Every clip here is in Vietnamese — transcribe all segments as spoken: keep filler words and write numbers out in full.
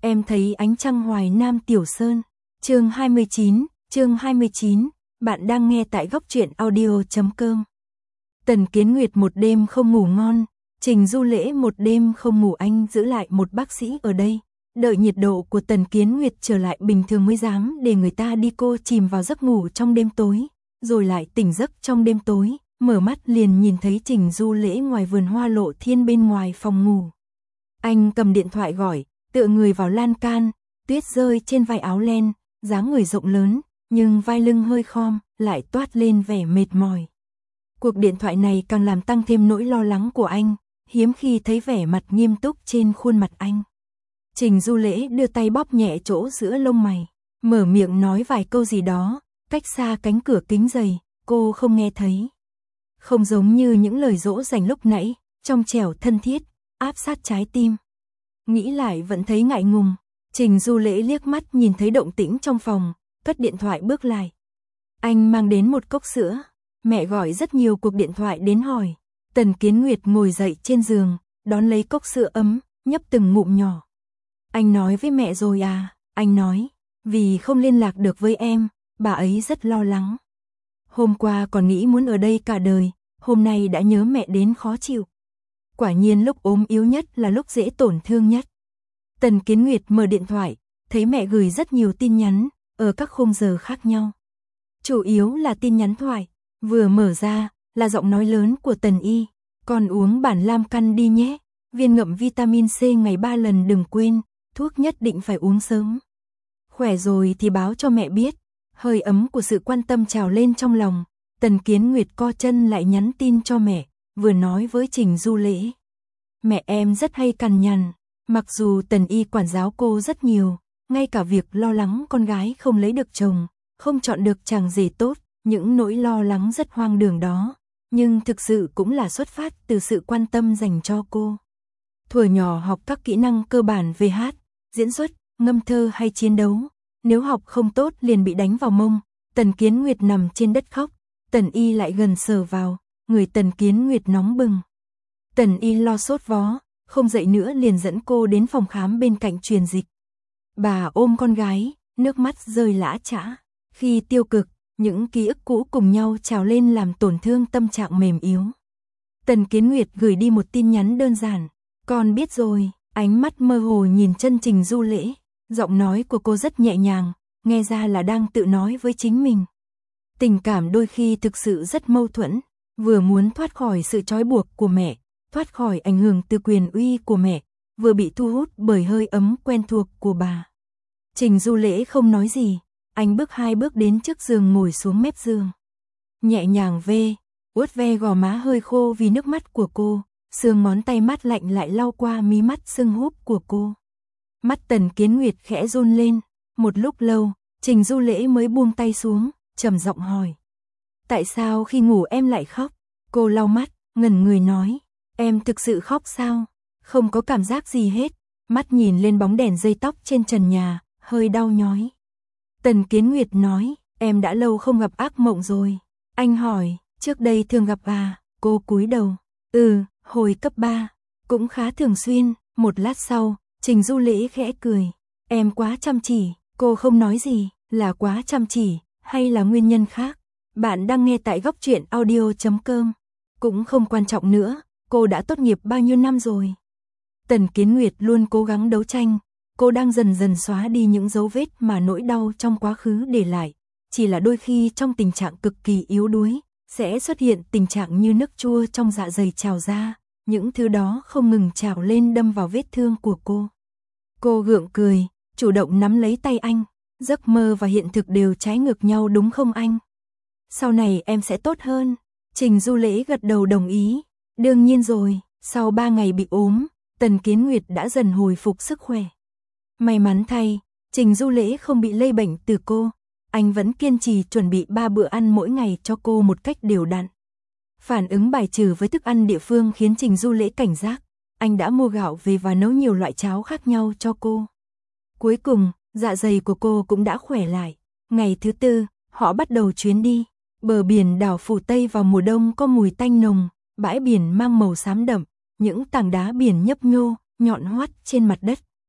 Em thấy ánh trăng Hoài Nam Tiểu Sơn. Chương hai mươi chín, chương hai mươi chín, bạn đang nghe tại góc truyện audio chấm com. Tần Kiến Nguyệt một đêm không ngủ ngon, Trình Du Lễ một đêm không ngủ, anh giữ lại một bác sĩ ở đây, đợi nhiệt độ của Tần Kiến Nguyệt trở lại bình thường mới dám để người ta đi. Cô chìm vào giấc ngủ trong đêm tối, rồi lại tỉnh giấc trong đêm tối, mở mắt liền nhìn thấy Trình Du Lễ ngoài vườn hoa Lộ Thiên bên ngoài phòng ngủ. Anh cầm điện thoại gọi, tựa người vào lan can, tuyết rơi trên vai áo len, dáng người rộng lớn, nhưng vai lưng hơi khom, lại toát lên vẻ mệt mỏi. Cuộc điện thoại này càng làm tăng thêm nỗi lo lắng của anh, hiếm khi thấy vẻ mặt nghiêm túc trên khuôn mặt anh. Trình Du Lễ đưa tay bóp nhẹ chỗ giữa lông mày, mở miệng nói vài câu gì đó, cách xa cánh cửa kính dày, cô không nghe thấy. Không giống như những lời dỗ dành lúc nãy, trong trẻo thân thiết, áp sát trái tim. Nghĩ lại vẫn thấy ngại ngùng, Trình Du Lễ liếc mắt nhìn thấy động tĩnh trong phòng, cất điện thoại bước lại. Anh mang đến một cốc sữa, mẹ gọi rất nhiều cuộc điện thoại đến hỏi. Tần Kiến Nguyệt ngồi dậy trên giường, đón lấy cốc sữa ấm, nhấp từng ngụm nhỏ. Anh nói với mẹ rồi à? Anh nói, vì không liên lạc được với em, bà ấy rất lo lắng. Hôm qua còn nghĩ muốn ở đây cả đời, hôm nay đã nhớ mẹ đến khó chịu. Quả nhiên lúc ốm yếu nhất là lúc dễ tổn thương nhất. Tần Kiến Nguyệt mở điện thoại, thấy mẹ gửi rất nhiều tin nhắn, ở các khung giờ khác nhau. Chủ yếu là tin nhắn thoại, vừa mở ra, là giọng nói lớn của Tần Y. Con uống bản lam căn đi nhé, viên ngậm vitamin C ngày ba lần đừng quên, thuốc nhất định phải uống sớm. Khỏe rồi thì báo cho mẹ biết. Hơi ấm của sự quan tâm trào lên trong lòng, Tần Kiến Nguyệt co chân lại nhắn tin cho mẹ, vừa nói với Trình Du Lễ. Mẹ em rất hay cằn nhằn, mặc dù Tần Y quản giáo cô rất nhiều, ngay cả việc lo lắng con gái không lấy được chồng, không chọn được chàng rể tốt, những nỗi lo lắng rất hoang đường đó, nhưng thực sự cũng là xuất phát từ sự quan tâm dành cho cô. Thuở nhỏ học các kỹ năng cơ bản về hát, diễn xuất, ngâm thơ hay chiến đấu, nếu học không tốt liền bị đánh vào mông. Tần Kiến Nguyệt nằm trên đất khóc, Tần Y lại gần sờ vào, người Tần Kiến Nguyệt nóng bừng. Tần Y lo sốt vó, không dậy nữa liền dẫn cô đến phòng khám bên cạnh truyền dịch. Bà ôm con gái, nước mắt rơi lã chã. Khi tiêu cực, những ký ức cũ cùng nhau trào lên làm tổn thương tâm trạng mềm yếu. Tần Kiến Nguyệt gửi đi một tin nhắn đơn giản. Con biết rồi, ánh mắt mơ hồ nhìn chân Trình Du Lễ. Giọng nói của cô rất nhẹ nhàng, nghe ra là đang tự nói với chính mình. Tình cảm đôi khi thực sự rất mâu thuẫn, vừa muốn thoát khỏi sự trói buộc của mẹ, thoát khỏi ảnh hưởng từ quyền uy của mẹ, vừa bị thu hút bởi hơi ấm quen thuộc của bà. Trình Du Lễ không nói gì, anh bước hai bước đến trước giường ngồi xuống mép giường. Nhẹ nhàng vê, vuốt ve gò má hơi khô vì nước mắt của cô, xương ngón tay mát lạnh lại lau qua mí mắt sưng húp của cô. Mắt Tần Kiến Nguyệt khẽ run lên, một lúc lâu, Trình Du Lễ mới buông tay xuống, trầm giọng hỏi. Tại sao khi ngủ em lại khóc? Cô lau mắt, ngẩn người nói, em thực sự khóc sao? Không có cảm giác gì hết, mắt nhìn lên bóng đèn dây tóc trên trần nhà, hơi đau nhói. Tần Kiến Nguyệt nói, em đã lâu không gặp ác mộng rồi. Anh hỏi, trước đây thường gặp à? Cô cúi đầu, ừ, hồi cấp ba, cũng khá thường xuyên. Một lát sau, Trình Du Lễ khẽ cười, em quá chăm chỉ. Cô không nói gì, là quá chăm chỉ, hay là nguyên nhân khác? Bạn đang nghe tại góc truyện audio chấm com. Cũng không quan trọng nữa, cô đã tốt nghiệp bao nhiêu năm rồi? Tần Kiến Nguyệt luôn cố gắng đấu tranh, cô đang dần dần xóa đi những dấu vết mà nỗi đau trong quá khứ để lại. Chỉ là đôi khi trong tình trạng cực kỳ yếu đuối, sẽ xuất hiện tình trạng như nước chua trong dạ dày trào ra, những thứ đó không ngừng trào lên đâm vào vết thương của cô. Cô gượng cười, chủ động nắm lấy tay anh, giấc mơ và hiện thực đều trái ngược nhau đúng không anh? Sau này em sẽ tốt hơn. Trình Du Lễ gật đầu đồng ý. Đương nhiên rồi, sau ba ngày bị ốm, Tần Kiến Nguyệt đã dần hồi phục sức khỏe. May mắn thay, Trình Du Lễ không bị lây bệnh từ cô. Anh vẫn kiên trì chuẩn bị ba bữa ăn mỗi ngày cho cô một cách đều đặn. Phản ứng bài trừ với thức ăn địa phương khiến Trình Du Lễ cảnh giác. Anh đã mua gạo về và nấu nhiều loại cháo khác nhau cho cô. Cuối cùng, dạ dày của cô cũng đã khỏe lại. Ngày thứ tư, họ bắt đầu chuyến đi. Bờ biển đảo Phủ Tây vào mùa đông có mùi tanh nồng, bãi biển mang màu xám đậm, những tảng đá biển nhấp nhô, nhọn hoắt trên mặt đất,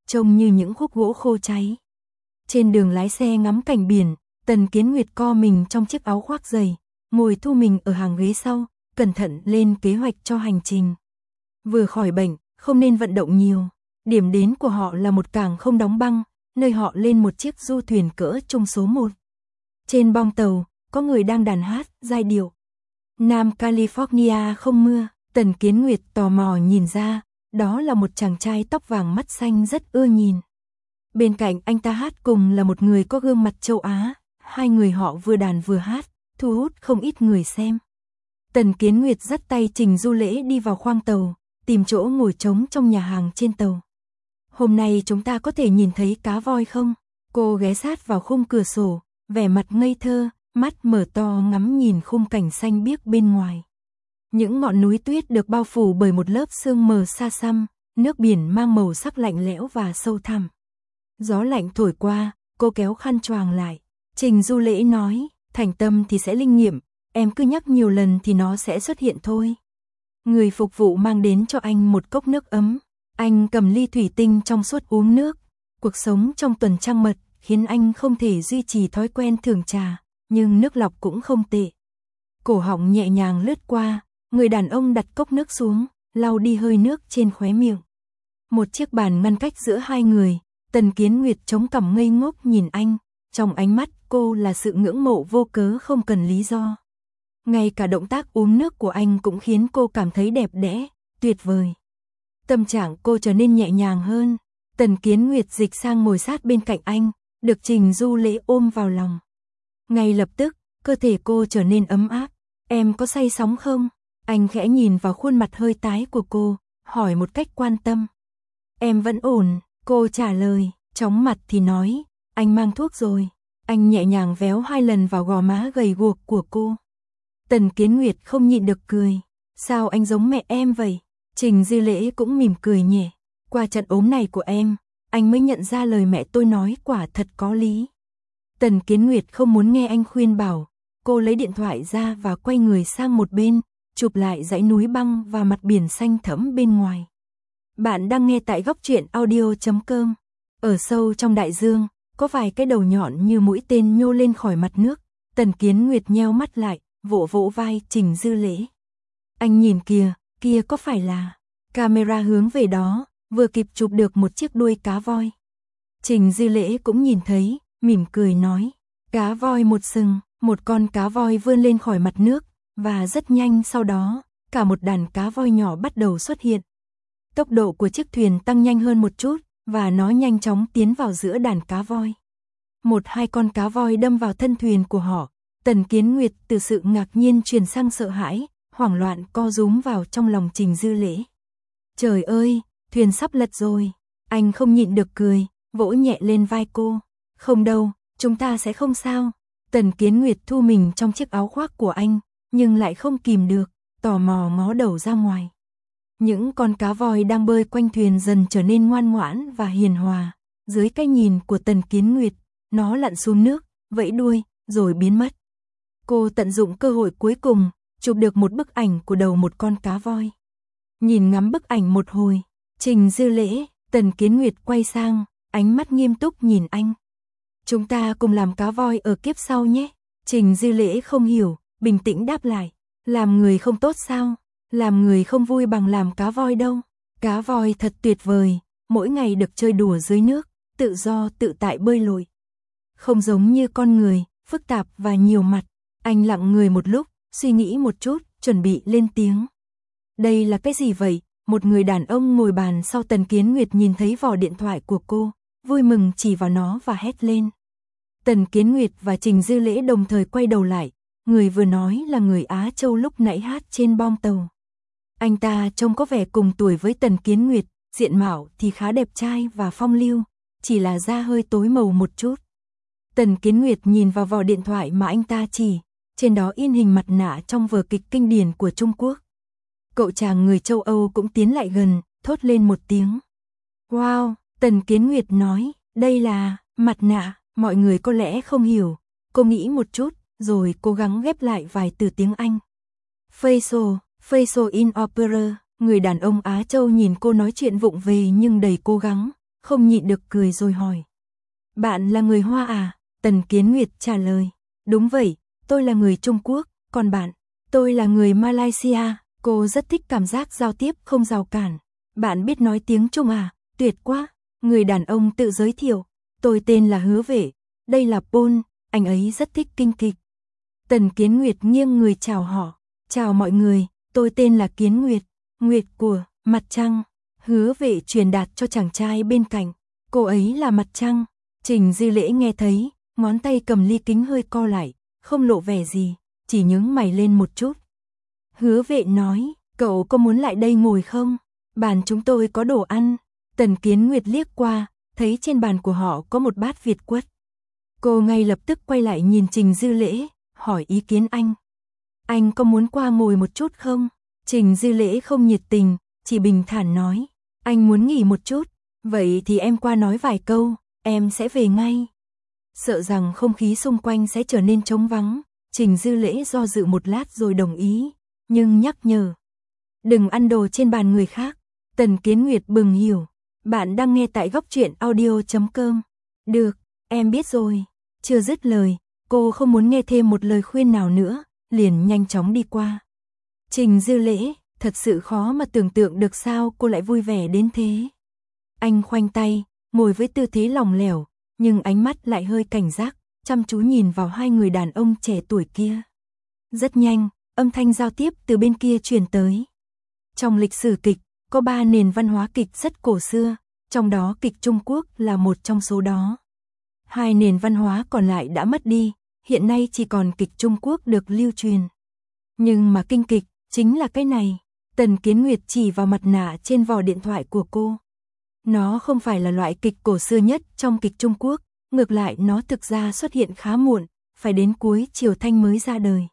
trông như những khúc gỗ khô cháy. Trên đường lái xe ngắm cảnh biển, Tần Kiến Nguyệt co mình trong chiếc áo khoác dày, ngồi thu mình ở hàng ghế sau, cẩn thận lên kế hoạch cho hành trình. Vừa khỏi bệnh, không nên vận động nhiều. Điểm đến của họ là một cảng không đóng băng, nơi họ lên một chiếc du thuyền cỡ trung số một. Trên bong tàu, có người đang đàn hát, giai điệu. Nam California không mưa, Tần Kiến Nguyệt tò mò nhìn ra, đó là một chàng trai tóc vàng mắt xanh rất ưa nhìn. Bên cạnh anh ta hát cùng là một người có gương mặt châu Á, hai người họ vừa đàn vừa hát, thu hút không ít người xem. Tần Kiến Nguyệt dắt tay Trình Du Lễ đi vào khoang tàu, tìm chỗ ngồi trống trong nhà hàng trên tàu. Hôm nay chúng ta có thể nhìn thấy cá voi không? Cô ghé sát vào khung cửa sổ, vẻ mặt ngây thơ, mắt mở to ngắm nhìn khung cảnh xanh biếc bên ngoài. Những ngọn núi tuyết được bao phủ bởi một lớp sương mờ xa xăm, nước biển mang màu sắc lạnh lẽo và sâu thẳm. Gió lạnh thổi qua, cô kéo khăn choàng lại. Trình Du Lễ nói, thành tâm thì sẽ linh nghiệm, em cứ nhắc nhiều lần thì nó sẽ xuất hiện thôi. Người phục vụ mang đến cho anh một cốc nước ấm. Anh cầm ly thủy tinh trong suốt uống nước. Cuộc sống trong tuần trăng mật khiến anh không thể duy trì thói quen thưởng trà, nhưng nước lọc cũng không tệ. Cổ họng nhẹ nhàng lướt qua, người đàn ông đặt cốc nước xuống, lau đi hơi nước trên khóe miệng. Một chiếc bàn ngăn cách giữa hai người, Tần Kiến Nguyệt chống cằm ngây ngốc nhìn anh, trong ánh mắt cô là sự ngưỡng mộ vô cớ không cần lý do. Ngay cả động tác uống nước của anh cũng khiến cô cảm thấy đẹp đẽ, tuyệt vời. Tâm trạng cô trở nên nhẹ nhàng hơn. Tần Kiến Nguyệt dịch sang ngồi sát bên cạnh anh, được Trình Du Lễ ôm vào lòng. Ngay lập tức, cơ thể cô trở nên ấm áp. Em có say sóng không? Anh khẽ nhìn vào khuôn mặt hơi tái của cô, hỏi một cách quan tâm. Em vẫn ổn, cô trả lời, chóng mặt thì nói, anh mang thuốc rồi. Anh nhẹ nhàng véo hai lần vào gò má gầy guộc của cô. Tần Kiến Nguyệt không nhịn được cười. Sao anh giống mẹ em vậy? Trình Du Lễ cũng mỉm cười nhẹ. Qua trận ốm này của em, anh mới nhận ra lời mẹ tôi nói quả thật có lý. Tần Kiến Nguyệt không muốn nghe anh khuyên bảo. Cô lấy điện thoại ra và quay người sang một bên, chụp lại dãy núi băng và mặt biển xanh thẫm bên ngoài. Bạn đang nghe tại góc truyện audio chấm com. Ở sâu trong đại dương, có vài cái đầu nhọn như mũi tên nhô lên khỏi mặt nước. Tần Kiến Nguyệt nheo mắt lại, vỗ vỗ vai Trình Du Lễ. Anh nhìn kìa, kia có phải là... Camera hướng về đó, vừa kịp chụp được một chiếc đuôi cá voi. Trình Du Lễ cũng nhìn thấy, mỉm cười nói. Cá voi một sừng, một con cá voi vươn lên khỏi mặt nước, và rất nhanh sau đó, cả một đàn cá voi nhỏ bắt đầu xuất hiện. Tốc độ của chiếc thuyền tăng nhanh hơn một chút, và nó nhanh chóng tiến vào giữa đàn cá voi. Một hai con cá voi đâm vào thân thuyền của họ. Tần Kiến Nguyệt từ sự ngạc nhiên chuyển sang sợ hãi, hoảng loạn co rúm vào trong lòng Trình Du Lễ. Trời ơi, thuyền sắp lật rồi. Anh không nhịn được cười, vỗ nhẹ lên vai cô. Không đâu, chúng ta sẽ không sao. Tần Kiến Nguyệt thu mình trong chiếc áo khoác của anh, nhưng lại không kìm được, tò mò ngó đầu ra ngoài. Những con cá voi đang bơi quanh thuyền dần trở nên ngoan ngoãn và hiền hòa. Dưới cái nhìn của Tần Kiến Nguyệt, nó lặn xuống nước, vẫy đuôi, rồi biến mất. Cô tận dụng cơ hội cuối cùng, chụp được một bức ảnh của đầu một con cá voi. Nhìn ngắm bức ảnh một hồi, Trình Du Lễ, Tần Kiến Nguyệt quay sang, ánh mắt nghiêm túc nhìn anh. Chúng ta cùng làm cá voi ở kiếp sau nhé. Trình Du Lễ không hiểu, bình tĩnh đáp lại. Làm người không tốt sao? Làm người không vui bằng làm cá voi đâu. Cá voi thật tuyệt vời, mỗi ngày được chơi đùa dưới nước, tự do tự tại bơi lội. Không giống như con người, phức tạp và nhiều mặt. Anh lặng người một lúc, suy nghĩ một chút, chuẩn bị lên tiếng. Đây là cái gì vậy? Một người đàn ông ngồi bàn sau Tần Kiến Nguyệt nhìn thấy vỏ điện thoại của cô, vui mừng chỉ vào nó và hét lên. Tần Kiến Nguyệt và Trình Du Lễ đồng thời quay đầu lại, người vừa nói là người Á Châu lúc nãy hát trên bong tàu. Anh ta trông có vẻ cùng tuổi với Tần Kiến Nguyệt, diện mạo thì khá đẹp trai và phong lưu, chỉ là da hơi tối màu một chút. Tần Kiến Nguyệt nhìn vào vỏ điện thoại mà anh ta chỉ, trên đó in hình mặt nạ trong vở kịch kinh điển của Trung Quốc. Cậu chàng người châu Âu cũng tiến lại gần, thốt lên một tiếng. Wow, Tần Kiến Nguyệt nói, đây là mặt nạ, mọi người có lẽ không hiểu. Cô nghĩ một chút, rồi cố gắng ghép lại vài từ tiếng Anh. Facial, facial in opera, người đàn ông Á Châu nhìn cô nói chuyện vụng về nhưng đầy cố gắng, không nhịn được cười rồi hỏi. Bạn là người Hoa à? Tần Kiến Nguyệt trả lời. Đúng vậy, tôi là người Trung Quốc, còn bạn? Tôi là người Malaysia. Cô rất thích cảm giác giao tiếp không rào cản. Bạn biết nói tiếng Trung à? Tuyệt quá. Người đàn ông tự giới thiệu. Tôi tên là Hứa Vệ, đây là Paul, anh ấy rất thích kinh kịch. Tần Kiến Nguyệt nghiêng người chào họ. Chào mọi người, tôi tên là Kiến Nguyệt, Nguyệt của Mặt Trăng. Hứa Vệ truyền đạt cho chàng trai bên cạnh. Cô ấy là Mặt Trăng. Trình Dư Lễ nghe thấy, ngón tay cầm ly kính hơi co lại, không lộ vẻ gì, chỉ nhướng mày lên một chút. Hứa Vệ nói, cậu có muốn lại đây ngồi không? Bàn chúng tôi có đồ ăn. Tần Kiến Nguyệt liếc qua, thấy trên bàn của họ có một bát Việt quất. Cô ngay lập tức quay lại nhìn Trình Dư Lễ, hỏi ý kiến anh. Anh có muốn qua ngồi một chút không? Trình Dư Lễ không nhiệt tình, chỉ bình thản nói. Anh muốn nghỉ một chút, vậy thì em qua nói vài câu, em sẽ về ngay. Sợ rằng không khí xung quanh sẽ trở nên trống vắng, Trình Dư Lễ do dự một lát rồi đồng ý, nhưng nhắc nhở. Đừng ăn đồ trên bàn người khác. Tần Kiến Nguyệt bừng hiểu. Bạn đang nghe tại góc truyện audio chấm com. Được, em biết rồi. Chưa dứt lời, cô không muốn nghe thêm một lời khuyên nào nữa, liền nhanh chóng đi qua. Trình Dư Lễ, thật sự khó mà tưởng tượng được sao cô lại vui vẻ đến thế. Anh khoanh tay, ngồi với tư thế lỏng lẻo, nhưng ánh mắt lại hơi cảnh giác, chăm chú nhìn vào hai người đàn ông trẻ tuổi kia. Rất nhanh, âm thanh giao tiếp từ bên kia truyền tới. Trong lịch sử kịch, có ba nền văn hóa kịch rất cổ xưa, trong đó kịch Trung Quốc là một trong số đó. Hai nền văn hóa còn lại đã mất đi, hiện nay chỉ còn kịch Trung Quốc được lưu truyền. Nhưng mà kinh kịch, chính là cái này. Tần Kiến Nguyệt chỉ vào mặt nạ trên vỏ điện thoại của cô. Nó không phải là loại kịch cổ xưa nhất trong kịch Trung Quốc, ngược lại nó thực ra xuất hiện khá muộn, phải đến cuối Triều Thanh mới ra đời.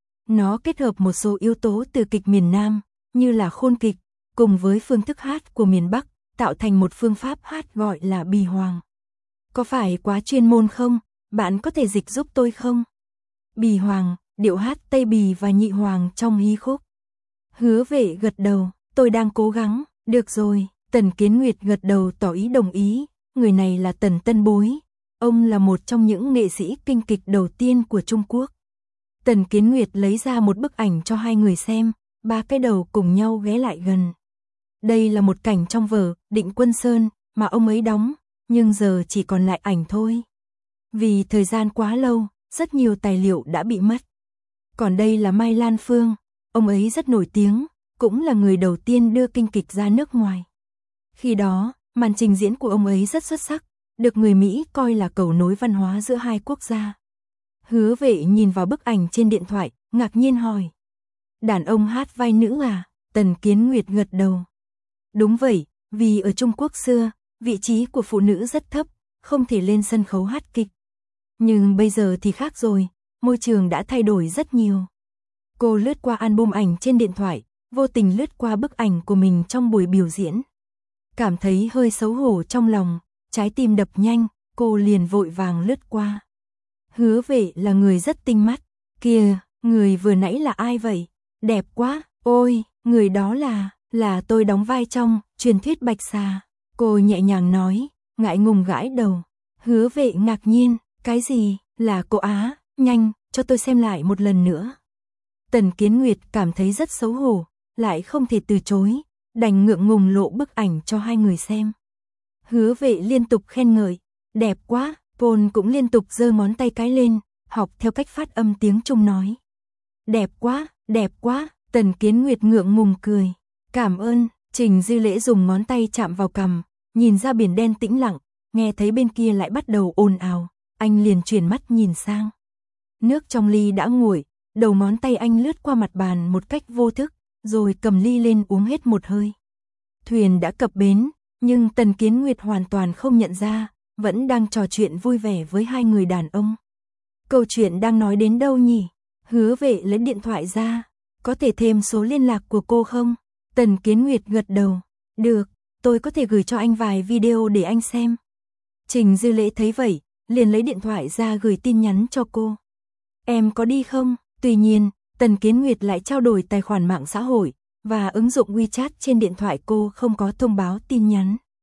Nó kết hợp một số yếu tố từ kịch miền Nam, như là khôn kịch, cùng với phương thức hát của miền Bắc, tạo thành một phương pháp hát gọi là bì hoàng. Có phải quá chuyên môn không? Bạn có thể dịch giúp tôi không? Bì hoàng, điệu hát Tây Bì và Nhị Hoàng trong hí khúc. Hứa Vệ gật đầu, tôi đang cố gắng, được rồi. Tần Kiến Nguyệt gật đầu tỏ ý đồng ý, người này là Tần Tân Bối. Ông là một trong những nghệ sĩ kinh kịch đầu tiên của Trung Quốc. Tần Kiến Nguyệt lấy ra một bức ảnh cho hai người xem, ba cái đầu cùng nhau ghé lại gần. Đây là một cảnh trong vở Định Quân Sơn mà ông ấy đóng, nhưng giờ chỉ còn lại ảnh thôi. Vì thời gian quá lâu, rất nhiều tài liệu đã bị mất. Còn đây là Mai Lan Phương, ông ấy rất nổi tiếng, cũng là người đầu tiên đưa kinh kịch ra nước ngoài. Khi đó, màn trình diễn của ông ấy rất xuất sắc, được người Mỹ coi là cầu nối văn hóa giữa hai quốc gia. Hứa Vệ nhìn vào bức ảnh trên điện thoại, ngạc nhiên hỏi. Đàn ông hát vai nữ à? Tần Kiến Nguyệt gật đầu. Đúng vậy, vì ở Trung Quốc xưa, vị trí của phụ nữ rất thấp, không thể lên sân khấu hát kịch. Nhưng bây giờ thì khác rồi, môi trường đã thay đổi rất nhiều. Cô lướt qua album ảnh trên điện thoại, vô tình lướt qua bức ảnh của mình trong buổi biểu diễn. Cảm thấy hơi xấu hổ trong lòng, trái tim đập nhanh, cô liền vội vàng lướt qua. Hứa Vệ là người rất tinh mắt. Kìa, người vừa nãy là ai vậy? Đẹp quá, ôi, người đó là, là tôi đóng vai trong truyền thuyết Bạch Xà. Cô nhẹ nhàng nói, ngại ngùng gãi đầu. Hứa Vệ ngạc nhiên, cái gì, là cô á, nhanh, cho tôi xem lại một lần nữa. Tần Kiến Nguyệt cảm thấy rất xấu hổ, lại không thể từ chối, đành ngượng ngùng lộ bức ảnh cho hai người xem. Hứa Vệ liên tục khen ngợi, đẹp quá, Paul cũng liên tục giơ ngón tay cái lên, học theo cách phát âm tiếng Trung nói. Đẹp quá, đẹp quá, Tần Kiến Nguyệt ngượng ngùng cười. Cảm ơn. Trình Dư Lễ dùng ngón tay chạm vào cằm, nhìn ra biển đen tĩnh lặng, nghe thấy bên kia lại bắt đầu ồn ào, anh liền chuyển mắt nhìn sang. Nước trong ly đã nguội, đầu ngón tay anh lướt qua mặt bàn một cách vô thức, rồi cầm ly lên uống hết một hơi. Thuyền đã cập bến, nhưng Tần Kiến Nguyệt hoàn toàn không nhận ra, vẫn đang trò chuyện vui vẻ với hai người đàn ông. Câu chuyện đang nói đến đâu nhỉ? Hứa Vệ lấy điện thoại ra, có thể thêm số liên lạc của cô không? Tần Kiến Nguyệt gật đầu, được, tôi có thể gửi cho anh vài video để anh xem. Trình Dư Lễ thấy vậy, liền lấy điện thoại ra gửi tin nhắn cho cô. Em có đi không? Tuy nhiên, Tần Kiến Nguyệt lại trao đổi tài khoản mạng xã hội, và ứng dụng WeChat trên điện thoại cô không có thông báo tin nhắn.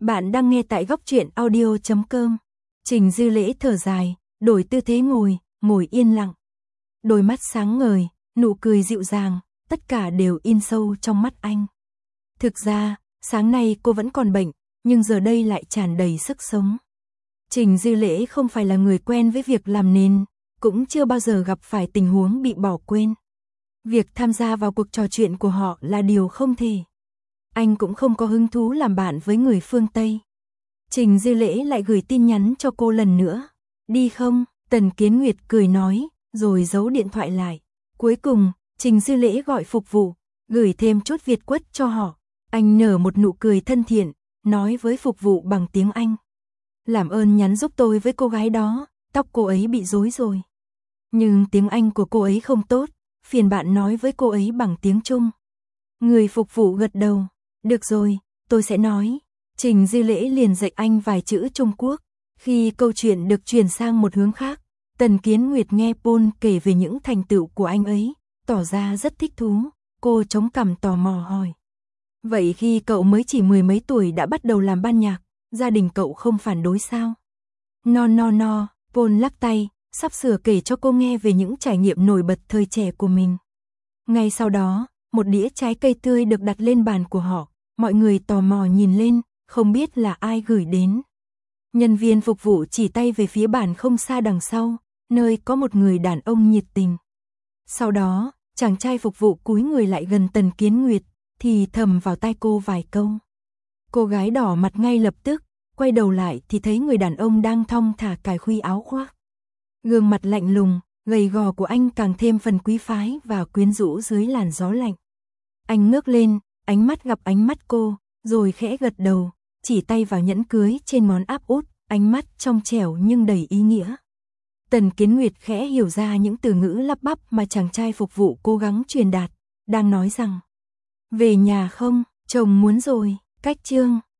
Bạn đang nghe tại góc truyện audio chấm com. Trình Dư Lễ thở dài, đổi tư thế ngồi, ngồi yên lặng. Đôi mắt sáng ngời, nụ cười dịu dàng, tất cả đều in sâu trong mắt anh. Thực ra, sáng nay cô vẫn còn bệnh, nhưng giờ đây lại tràn đầy sức sống. Trình Dư Lễ không phải là người quen với việc làm nền, cũng chưa bao giờ gặp phải tình huống bị bỏ quên. Việc tham gia vào cuộc trò chuyện của họ là điều không thể. Anh cũng không có hứng thú làm bạn với người phương Tây. Trình Dư Lễ lại gửi tin nhắn cho cô lần nữa. Đi không? Tần Kiến Nguyệt cười nói, rồi giấu điện thoại lại. Cuối cùng, Trình Dư Lễ gọi phục vụ, gửi thêm chút Việt quất cho họ. Anh nở một nụ cười thân thiện, nói với phục vụ bằng tiếng Anh. Làm ơn nhắn giúp tôi với cô gái đó, tóc cô ấy bị rối rồi. Nhưng tiếng Anh của cô ấy không tốt, phiền bạn nói với cô ấy bằng tiếng Trung. Người phục vụ gật đầu. Được rồi, tôi sẽ nói. Trình Dư Lễ liền dạy anh vài chữ Trung Quốc. Khi câu chuyện được chuyển sang một hướng khác, Tần Kiến Nguyệt nghe Paul kể về những thành tựu của anh ấy, tỏ ra rất thích thú. Cô chống cằm tò mò hỏi. Vậy khi cậu mới chỉ mười mấy tuổi đã bắt đầu làm ban nhạc, gia đình cậu không phản đối sao? No no no, Paul lắc tay, sắp sửa kể cho cô nghe về những trải nghiệm nổi bật thời trẻ của mình. Ngay sau đó, một đĩa trái cây tươi được đặt lên bàn của họ, mọi người tò mò nhìn lên, không biết là ai gửi đến. Nhân viên phục vụ chỉ tay về phía bàn không xa đằng sau, nơi có một người đàn ông nhiệt tình. Sau đó, chàng trai phục vụ cúi người lại gần Tần Kiến Nguyệt, thì thầm vào tai cô vài câu. Cô gái đỏ mặt ngay lập tức, quay đầu lại thì thấy người đàn ông đang thong thả cài khuy áo khoác. Gương mặt lạnh lùng, gầy gò của anh càng thêm phần quý phái và quyến rũ dưới làn gió lạnh. Anh ngước lên, ánh mắt gặp ánh mắt cô, rồi khẽ gật đầu, chỉ tay vào nhẫn cưới trên ngón áp út, ánh mắt trong trẻo nhưng đầy ý nghĩa. Tần Kiến Nguyệt khẽ hiểu ra những từ ngữ lắp bắp mà chàng trai phục vụ cố gắng truyền đạt, đang nói rằng: về nhà không, chồng muốn rồi, cách chương.